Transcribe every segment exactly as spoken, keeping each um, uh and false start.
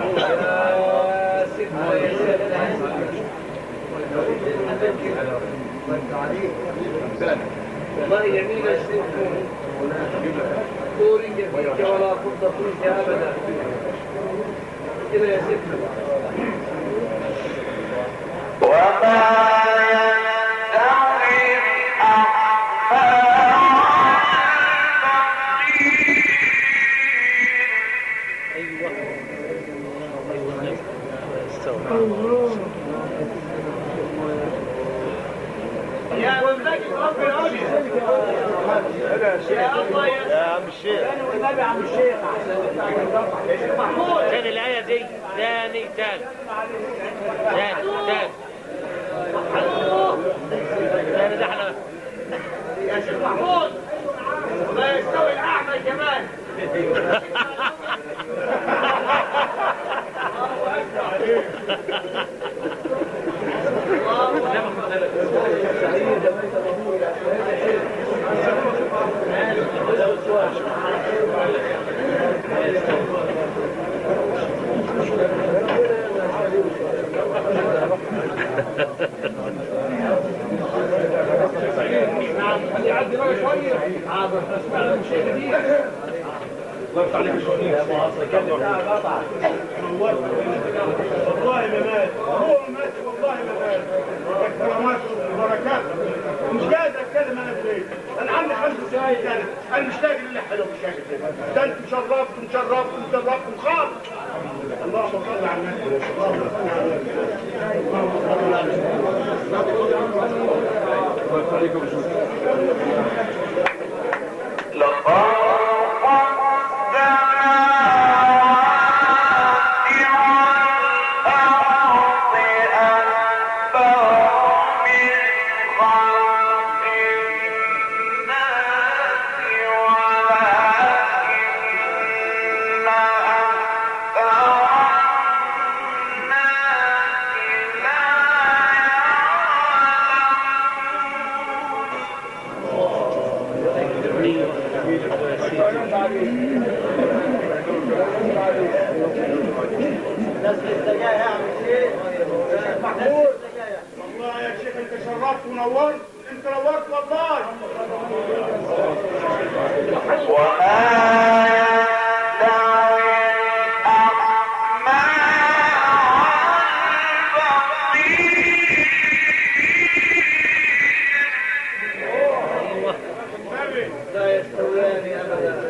والله يمين السيف دوري فيك ولا كنت فيك ابدا كده يا سيدنا وما يا عم الشيخ والنبي عم الشيخ محمود ثاني الآية دي ثاني ثاني ثاني ثاني ثاني ده احنا يا شيخ محمود لا يستوي الأعمى كمان يعدي بقى شويه حاضر اسمع شيء جديد الله يفتح عليك شويه يا مؤاخذه كده قطع والله ما مات هو ما مات والله ما مات كرامات وبركات مش قادر اتكلم انا في انا عندي خمس سنين كانت انا مشتاق للي حلو بالشكل كده ده انت مشرفت مشرفت مشرفت خالص اللهم صل على النبي اللهم صل على النبي اللهم صل على النبي الله يخليكم ونورت انت نورت والله وما لا يستويان ابدا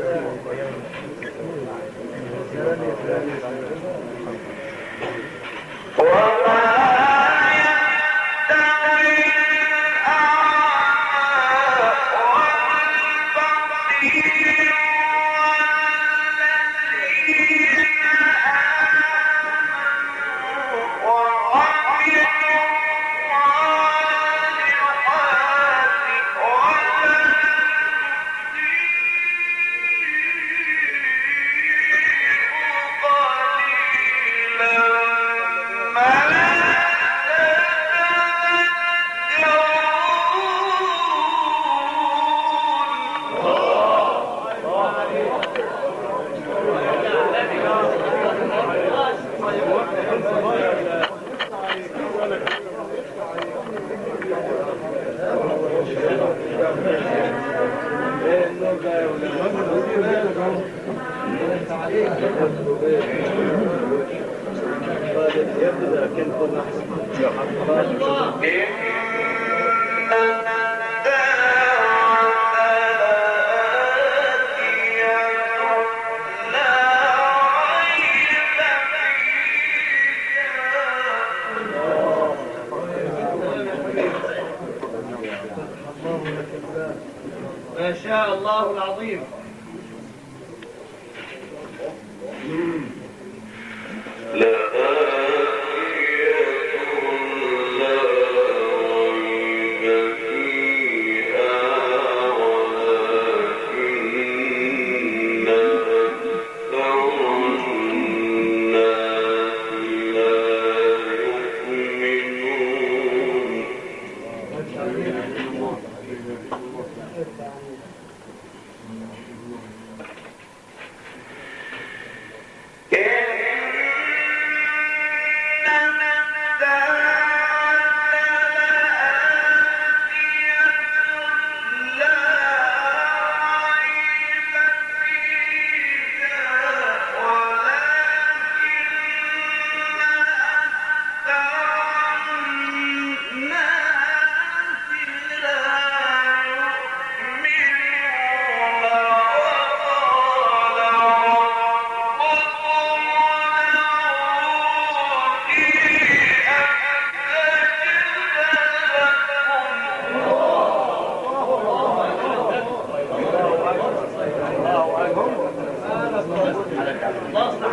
ما شاء الله العظيم. Yeah. الله يصلح